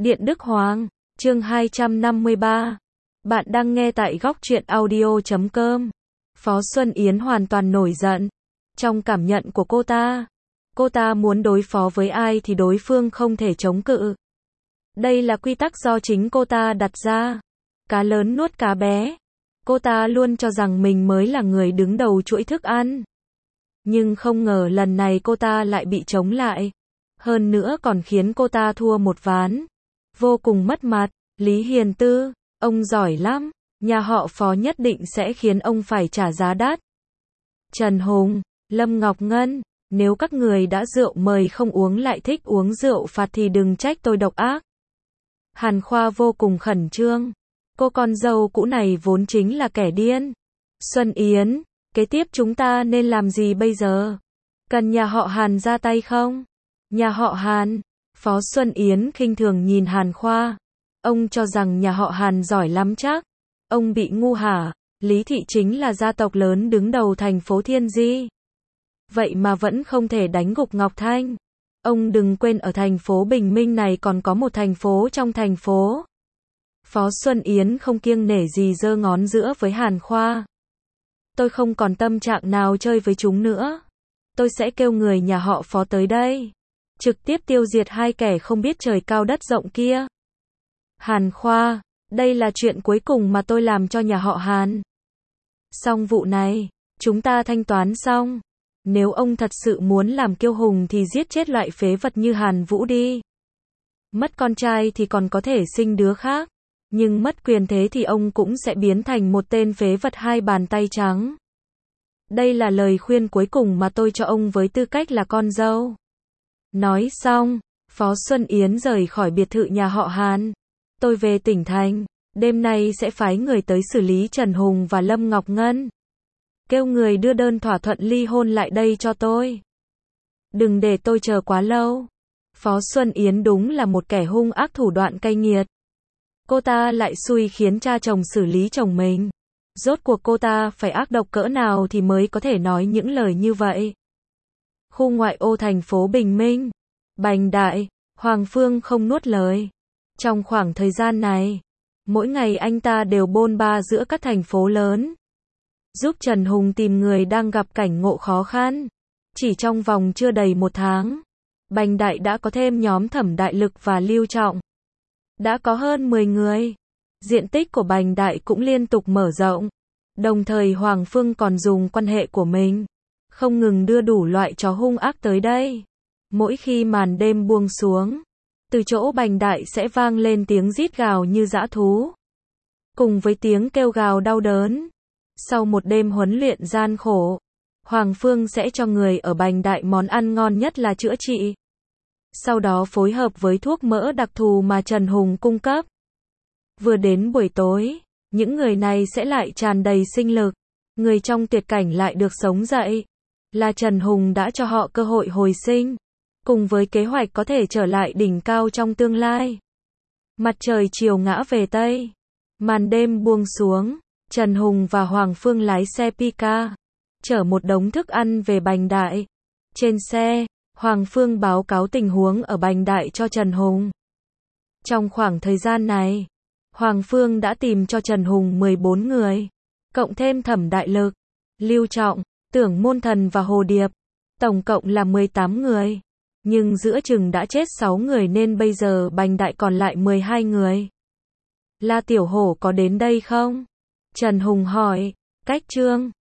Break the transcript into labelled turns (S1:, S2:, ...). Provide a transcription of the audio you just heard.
S1: Điện Đức Hoàng, chương 253. Bạn đang nghe tại góc truyện audio.com. Phó Xuân Yến hoàn toàn nổi giận. Trong cảm nhận của cô ta muốn đối phó với ai thì đối phương không thể chống cự. Đây là quy tắc do chính cô ta đặt ra. Cá lớn nuốt cá bé. Cô ta luôn cho rằng mình mới là người đứng đầu chuỗi thức ăn. Nhưng không ngờ lần này cô ta lại bị chống lại. Hơn nữa còn khiến cô ta thua một ván. Vô cùng mất mặt. Lý Hiền Tư, ông giỏi lắm. Nhà họ Phó nhất định sẽ khiến ông phải trả giá đắt. Trần Hùng, Lâm Ngọc Ngân, nếu các người đã rượu mời không uống lại thích uống rượu phạt thì đừng trách tôi độc ác. Hàn Khoa vô cùng khẩn trương. Cô con dâu cũ này vốn chính là kẻ điên. Xuân Yến, kế tiếp chúng ta nên làm gì bây giờ? Cần nhà họ Hàn ra tay không? Nhà họ Hàn, Phó Xuân Yến khinh thường nhìn Hàn Khoa. Ông cho rằng nhà họ Hàn giỏi lắm chắc. Ông bị ngu hả? Lý Thị chính là gia tộc lớn đứng đầu thành phố Thiên Di. Vậy mà vẫn không thể đánh gục Ngọc Thanh. Ông đừng quên ở thành phố Bình Minh này còn có một thành phố trong thành phố. Phó Xuân Yến không kiêng nể gì giơ ngón giữa với Hàn Khoa. Tôi không còn tâm trạng nào chơi với chúng nữa. Tôi sẽ kêu người nhà họ Phó tới đây. Trực tiếp tiêu diệt hai kẻ không biết trời cao đất rộng kia. Hàn Khoa, đây là chuyện cuối cùng mà tôi làm cho nhà họ Hàn. Xong vụ này, chúng ta thanh toán xong. Nếu ông thật sự muốn làm kiêu hùng thì giết chết loại phế vật như Hàn Vũ đi. Mất con trai thì còn có thể sinh đứa khác. Nhưng mất quyền thế thì ông cũng sẽ biến thành một tên phế vật hai bàn tay trắng. Đây là lời khuyên cuối cùng mà tôi cho ông với tư cách là con dâu. Nói xong, Phó Xuân Yến rời khỏi biệt thự nhà họ Hàn. Tôi về tỉnh thành, đêm nay sẽ phái người tới xử lý Trần Hùng và Lâm Ngọc Ngân. Kêu người đưa đơn thỏa thuận ly hôn lại đây cho tôi. Đừng để tôi chờ quá lâu. Phó Xuân Yến đúng là một kẻ hung ác thủ đoạn cay nghiệt. Cô ta lại xui khiến cha chồng xử lý chồng mình. Rốt cuộc cô ta phải ác độc cỡ nào thì mới có thể nói những lời như vậy. Khu ngoại ô thành phố Bình Minh. Bành Đại, Hoàng Phương không nuốt lời. Trong khoảng thời gian này, mỗi ngày anh ta đều bôn ba giữa các thành phố lớn. Giúp Trần Hùng tìm người đang gặp cảnh ngộ khó khăn. Chỉ trong vòng chưa đầy một tháng, Bành Đại đã có thêm nhóm Thẩm Đại Lực và Lưu Trọng. Đã có hơn 10 người. Diện tích của Bành Đại cũng liên tục mở rộng. Đồng thời Hoàng Phương còn dùng quan hệ của mình, không ngừng đưa đủ loại chó hung ác tới đây. Mỗi khi màn đêm buông xuống, từ chỗ Bành Đại sẽ vang lên tiếng rít gào như dã thú. Cùng với tiếng kêu gào đau đớn. Sau một đêm huấn luyện gian khổ, Hoàng Phương sẽ cho người ở Bành Đại món ăn ngon nhất là chữa trị. Sau đó phối hợp với thuốc mỡ đặc thù mà Trần Hùng cung cấp. Vừa đến buổi tối, những người này sẽ lại tràn đầy sinh lực. Người trong tuyệt cảnh lại được sống dậy. Là Trần Hùng đã cho họ cơ hội hồi sinh. Cùng với kế hoạch có thể trở lại đỉnh cao trong tương lai. Mặt trời chiều ngã về Tây. Màn đêm buông xuống. Trần Hùng và Hoàng Phương lái xe Pika, chở một đống thức ăn về Bành Đại. Trên xe, Hoàng Phương báo cáo tình huống ở Bành Đại cho Trần Hùng. Trong khoảng thời gian này, Hoàng Phương đã tìm cho Trần Hùng 14 người, cộng thêm Thẩm Đại Lực, Lưu Trọng, Tưởng Môn Thần và Hồ Điệp. Tổng cộng là 18 người. Nhưng giữa chừng đã chết 6 người nên bây giờ Bành Đại còn lại 12 người. La Tiểu Hổ có đến đây không? Trần Hùng hỏi. Cách Trương,